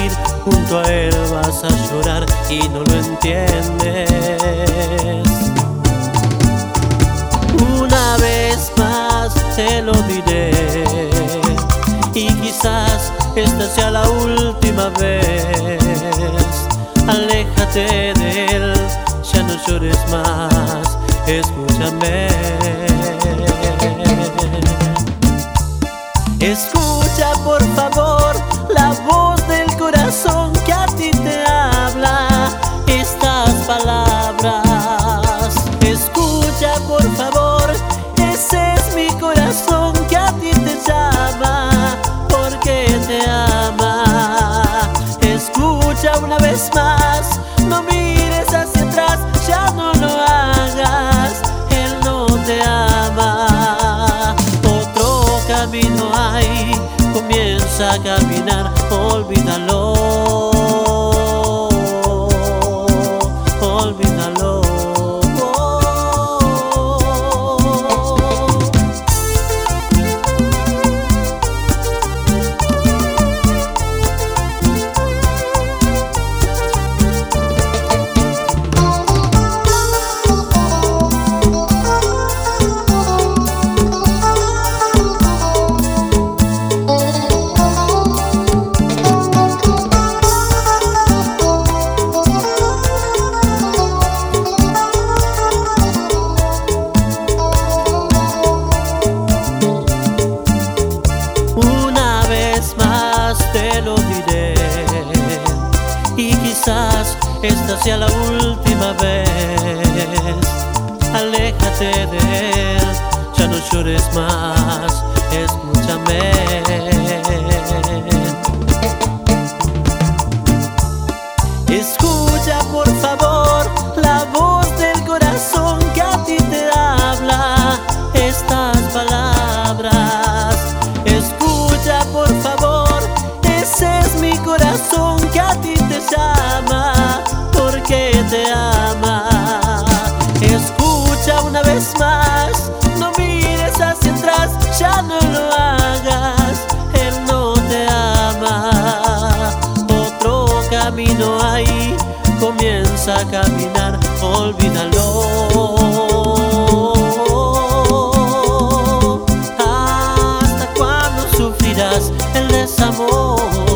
reír, junto a él vas a llorar y no lo entiendes. Una vez más te lo diré, y quizás esta sea la última vez. Aléjate de él, ya no llores más, escúchame. Escucha por favor la voz del corazón que a ti te habla estas palabras. Escucha por favor, ese es mi corazón que a ti te llama, porque te ama. Escucha una vez más, no mires hacia atrás, ya no lo hagas, él no te ama. Otro camino hay, comienza a caminar, olvídalo, olvídalo. Te lo diré, y quizás esta sea la última vez. Aléjate de él, ya no llores más, escúchame. Escucha por favor la voz del corazón que a ti te habla estas palabras. Escucha por favor, ese es mi corazón que a ti te llama, porque te ama. Escucha una vez más, no mires hacia atrás, ya no lo hagas, él no te ama. Otro camino hay, comienza a caminar, olvídalo. ¿Hasta cuándo sufrirás el desamor?